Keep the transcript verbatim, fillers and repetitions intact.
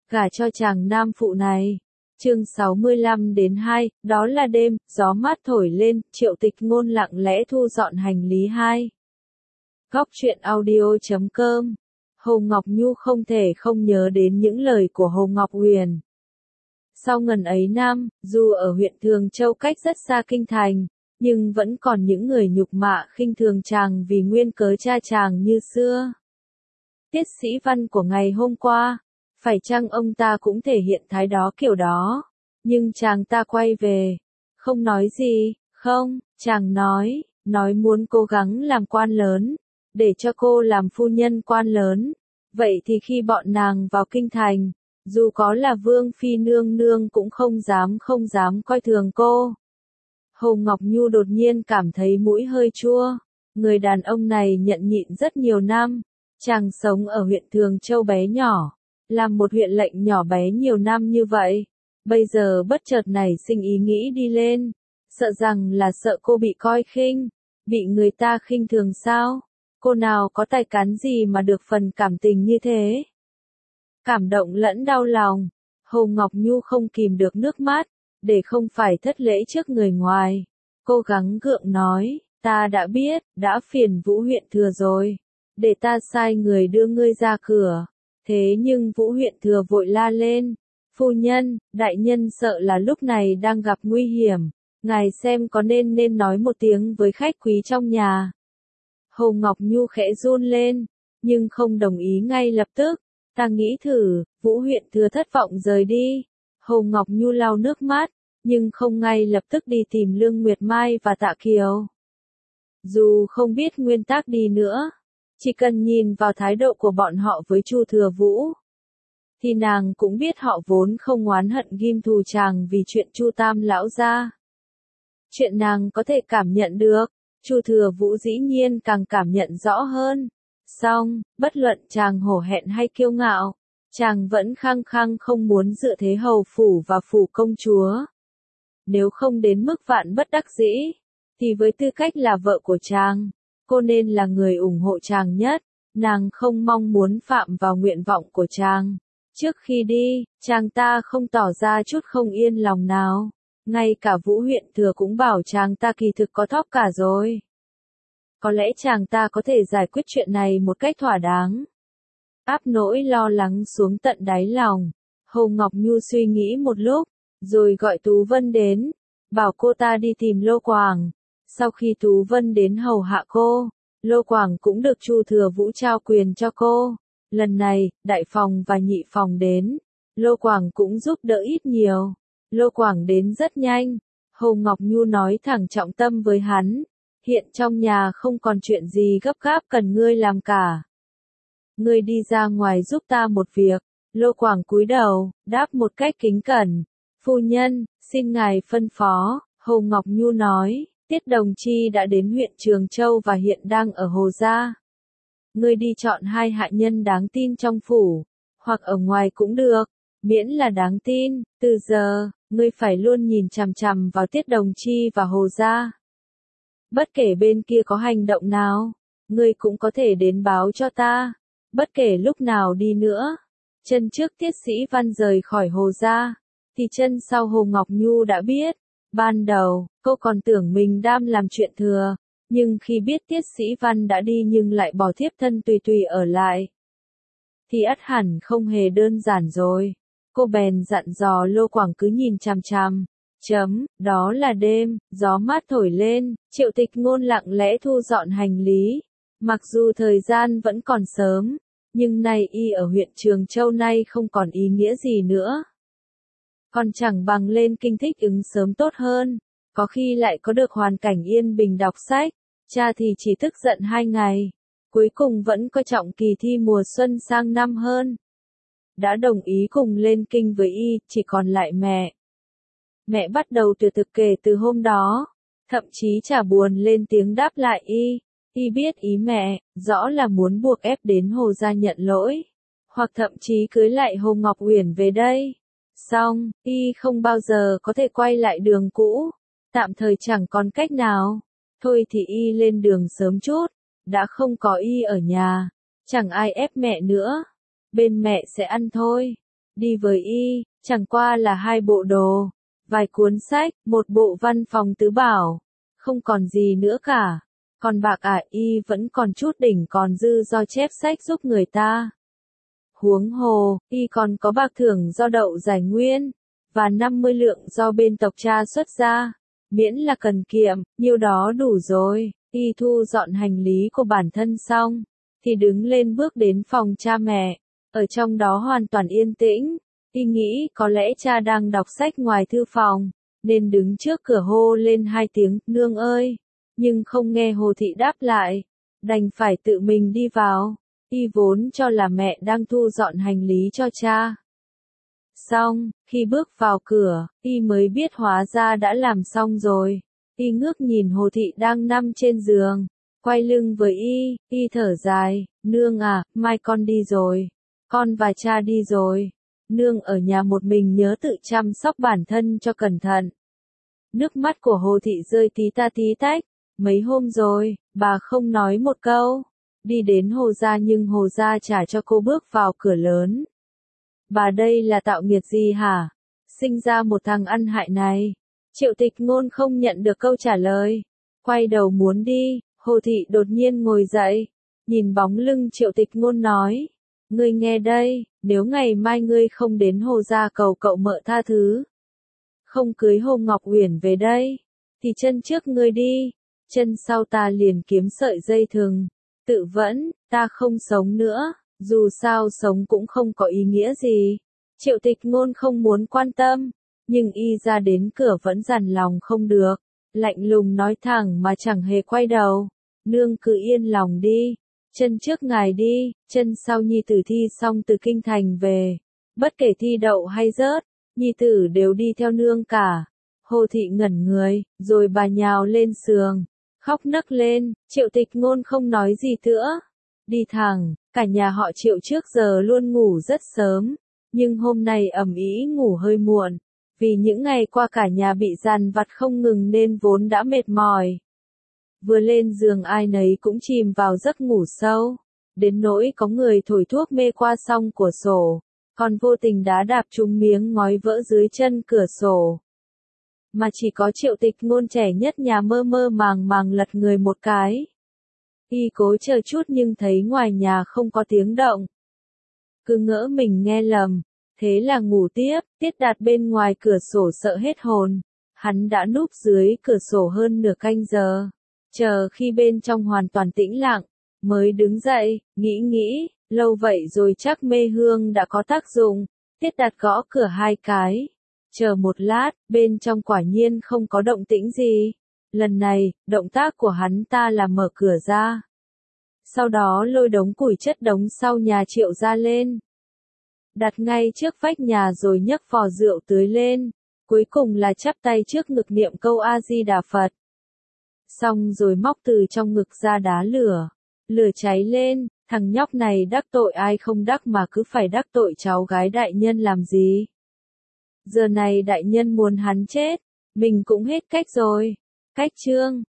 gả cho chàng nam phụ này. Chương sáu mươi lăm đến hai, đó là đêm, gió mát thổi lên, Triệu Tịch Ngôn lặng lẽ thu dọn hành lý hai. Góc truyện audio chấm com. Hồ Ngọc Nhu không thể không nhớ đến những lời của Hồ Ngọc Huyền. Sau ngần ấy năm, dù ở huyện Thường Châu cách rất xa kinh thành, nhưng vẫn còn những người nhục mạ khinh thường chàng vì nguyên cớ cha chàng như xưa. Tiết Sĩ Văn của ngày hôm qua, phải chăng ông ta cũng thể hiện thái đó kiểu đó, nhưng chàng ta quay về, không nói gì, không, chàng nói, nói muốn cố gắng làm quan lớn, để cho cô làm phu nhân quan lớn, vậy thì khi bọn nàng vào kinh thành, dù có là Vương Phi nương nương cũng không dám không dám coi thường cô. Hồ Ngọc Nhu đột nhiên cảm thấy mũi hơi chua, người đàn ông này nhận nhịn rất nhiều năm, chàng sống ở huyện Thường Châu bé nhỏ, làm một huyện lệnh nhỏ bé nhiều năm như vậy, bây giờ bất chợt nảy sinh ý nghĩ đi lên, sợ rằng là sợ cô bị coi khinh, bị người ta khinh thường sao, cô nào có tài cán gì mà được phần cảm tình như thế. Cảm động lẫn đau lòng, Hồ Ngọc Nhu không kìm được nước mắt, để không phải thất lễ trước người ngoài, cố gắng gượng nói, ta đã biết, đã phiền Vũ huyện Thừa rồi, để ta sai người đưa ngươi ra cửa. Thế nhưng Vũ huyện Thừa vội la lên, phu nhân, đại nhân sợ là lúc này đang gặp nguy hiểm, ngài xem có nên nên nói một tiếng với khách quý trong nhà. Hồ Ngọc Nhu khẽ run lên, nhưng không đồng ý ngay lập tức, ta nghĩ thử, Vũ huyện Thừa thất vọng rời đi. Hồ Ngọc Nhu lau nước mắt, nhưng không ngay lập tức đi tìm Lương Nguyệt Mai và Tạ Kiều. Dù không biết nguyên tắc đi nữa, chỉ cần nhìn vào thái độ của bọn họ với Chu Thừa Vũ, thì nàng cũng biết họ vốn không oán hận ghim thù chàng vì chuyện Chu Tam lão gia. Chuyện nàng có thể cảm nhận được, Chu Thừa Vũ dĩ nhiên càng cảm nhận rõ hơn. Song, bất luận chàng hổ hẹn hay kiêu ngạo, chàng vẫn khăng khăng không muốn dựa thế hầu phủ và phủ công chúa. Nếu không đến mức vạn bất đắc dĩ, thì với tư cách là vợ của chàng, cô nên là người ủng hộ chàng nhất, nàng không mong muốn phạm vào nguyện vọng của chàng. Trước khi đi, chàng ta không tỏ ra chút không yên lòng nào, ngay cả Vũ huyện Thừa cũng bảo chàng ta kỳ thực có thóc cả rồi. Có lẽ chàng ta có thể giải quyết chuyện này một cách thỏa đáng. Áp nỗi lo lắng xuống tận đáy lòng, Hồ Ngọc Nhu suy nghĩ một lúc, rồi gọi Tú Vân đến, bảo cô ta đi tìm Lô Quảng. Sau khi Tú Vân đến hầu hạ cô, Lô Quảng cũng được Chu Thừa Vũ trao quyền cho cô. Lần này, đại phòng và nhị phòng đến, Lô Quảng cũng giúp đỡ ít nhiều. Lô Quảng đến rất nhanh, Hồ Ngọc Nhu nói thẳng trọng tâm với hắn, hiện trong nhà không còn chuyện gì gấp gáp cần ngươi làm cả. Ngươi đi ra ngoài giúp ta một việc. Lô Quảng cúi đầu, đáp một cách kính cẩn, phu nhân, xin ngài phân phó. Hồ Ngọc Nhu nói, Tiết Đồng Chi đã đến huyện Trường Châu và hiện đang ở Hồ Gia. Ngươi đi chọn hai hạ nhân đáng tin trong phủ, hoặc ở ngoài cũng được, miễn là đáng tin. Từ giờ, ngươi phải luôn nhìn chằm chằm vào Tiết Đồng Chi và Hồ Gia. Bất kể bên kia có hành động nào, ngươi cũng có thể đến báo cho ta. Bất kể lúc nào đi nữa, chân trước Tiết Sĩ Văn rời khỏi Hồ Gia, thì chân sau Hồ Ngọc Nhu đã biết. Ban đầu, cô còn tưởng mình đang làm chuyện thừa, nhưng khi biết Tiết Sĩ Văn đã đi nhưng lại bỏ thiếp thân tùy tùy ở lại, thì ắt hẳn không hề đơn giản rồi. Cô bèn dặn dò Lô Quảng cứ nhìn chằm chằm. Chấm, đó là đêm, gió mát thổi lên, Triệu Tịch Ngôn lặng lẽ thu dọn hành lý. Mặc dù thời gian vẫn còn sớm, nhưng nay y ở huyện Trường Châu nay không còn ý nghĩa gì nữa. Còn chẳng bằng lên kinh thích ứng sớm tốt hơn, có khi lại có được hoàn cảnh yên bình đọc sách. Cha thì chỉ tức giận hai ngày, cuối cùng vẫn coi trọng kỳ thi mùa xuân sang năm hơn. Đã đồng ý cùng lên kinh với y, chỉ còn lại mẹ. Mẹ bắt đầu tuyệt thực kể từ hôm đó, thậm chí chả buồn lên tiếng đáp lại y. Y biết ý mẹ, rõ là muốn buộc ép đến Hồ Gia nhận lỗi, hoặc thậm chí cưới lại Hồ Ngọc Uyển về đây. Xong, y không bao giờ có thể quay lại đường cũ, tạm thời chẳng còn cách nào. Thôi thì y lên đường sớm chút, đã không có y ở nhà, chẳng ai ép mẹ nữa. Bên mẹ sẽ ăn thôi. đi với y, chẳng qua là hai bộ đồ, vài cuốn sách, một bộ văn phòng tứ bảo, không còn gì nữa cả. Còn bạc à, y vẫn còn chút đỉnh còn dư do chép sách giúp người ta. Huống hồ, y còn có bạc thưởng do đậu giải nguyên, và năm mươi lượng do bên tộc cha xuất ra, miễn là cần kiệm, nhiêu đó đủ rồi. Y thu dọn hành lý của bản thân xong, thì đứng lên bước đến phòng cha mẹ, ở trong đó hoàn toàn yên tĩnh. Y nghĩ có lẽ cha đang đọc sách ngoài thư phòng, nên đứng trước cửa hô lên hai tiếng, nương ơi, nhưng không nghe Hồ Thị đáp lại, đành phải tự mình đi vào. Y vốn cho là mẹ đang thu dọn hành lý cho cha. Xong, khi bước vào cửa, y mới biết hóa ra đã làm xong rồi. Y ngước nhìn Hồ Thị đang nằm trên giường, quay lưng với y, y thở dài, nương à, mai con đi rồi, con và cha đi rồi. Nương ở nhà một mình nhớ tự chăm sóc bản thân cho cẩn thận. Nước mắt của Hồ Thị rơi tí ta tí tách, mấy hôm rồi, bà không nói một câu. Đi đến Hồ gia nhưng Hồ gia trả cho cô bước vào cửa lớn. Bà đây là tạo nghiệt gì hả? Sinh ra một thằng ăn hại này. Triệu Tịch Ngôn không nhận được câu trả lời. Quay đầu muốn đi, Hồ Thị đột nhiên ngồi dậy. Nhìn bóng lưng Triệu Tịch Ngôn nói. Ngươi nghe đây, nếu ngày mai ngươi không đến Hồ gia cầu cậu mợ tha thứ, không cưới Hồ Ngọc Uyển về đây, thì chân trước ngươi đi, chân sau ta liền kiếm sợi dây thừng. Tự vẫn, ta không sống nữa, dù sao sống cũng không có ý nghĩa gì. Triệu Tịch Ngôn không muốn quan tâm, nhưng y ra đến cửa vẫn dằn lòng không được, lạnh lùng nói thẳng mà chẳng hề quay đầu. Nương cứ yên lòng đi, chân trước ngài đi, chân sau nhi tử thi xong từ kinh thành về. Bất kể thi đậu hay rớt, nhi tử đều đi theo nương cả. Hồ Thị ngẩn người, rồi bà nhào lên giường, khóc nấc lên. Triệu Tịch Ngôn không nói gì nữa, đi thẳng. Cả nhà họ Triệu trước giờ luôn ngủ rất sớm, nhưng hôm nay ầm ĩ ngủ hơi muộn, vì những ngày qua cả nhà bị dằn vặt không ngừng nên vốn đã mệt mỏi. Vừa lên giường ai nấy cũng chìm vào giấc ngủ sâu, đến nỗi có người thổi thuốc mê qua song cửa sổ, còn vô tình đá đạp trúng miếng ngói vỡ dưới chân cửa sổ. Mà chỉ có Triệu Tịch Ngôn trẻ nhất nhà mơ mơ màng màng lật người một cái. Y cố chờ chút nhưng thấy ngoài nhà không có tiếng động. Cứ ngỡ mình nghe lầm, thế là ngủ tiếp. Tiết Đạt bên ngoài cửa sổ sợ hết hồn. Hắn đã núp dưới cửa sổ hơn nửa canh giờ, chờ khi bên trong hoàn toàn tĩnh lặng, mới đứng dậy, nghĩ nghĩ, lâu vậy rồi chắc mê hương đã có tác dụng. Tiết Đạt gõ cửa hai cái. Chờ một lát, bên trong quả nhiên không có động tĩnh gì. Lần này, động tác của hắn ta là mở cửa ra. Sau đó lôi đống củi chất đống sau nhà Triệu ra lên, đặt ngay trước vách nhà rồi nhấc vò rượu tưới lên. Cuối cùng là chắp tay trước ngực niệm câu A Di Đà Phật. Xong rồi móc từ trong ngực ra đá lửa. Lửa cháy lên, thằng nhóc này đắc tội ai không đắc mà cứ phải đắc tội cháu gái đại nhân làm gì. Giờ này đại nhân muốn hắn chết, mình cũng hết cách rồi. Cách chương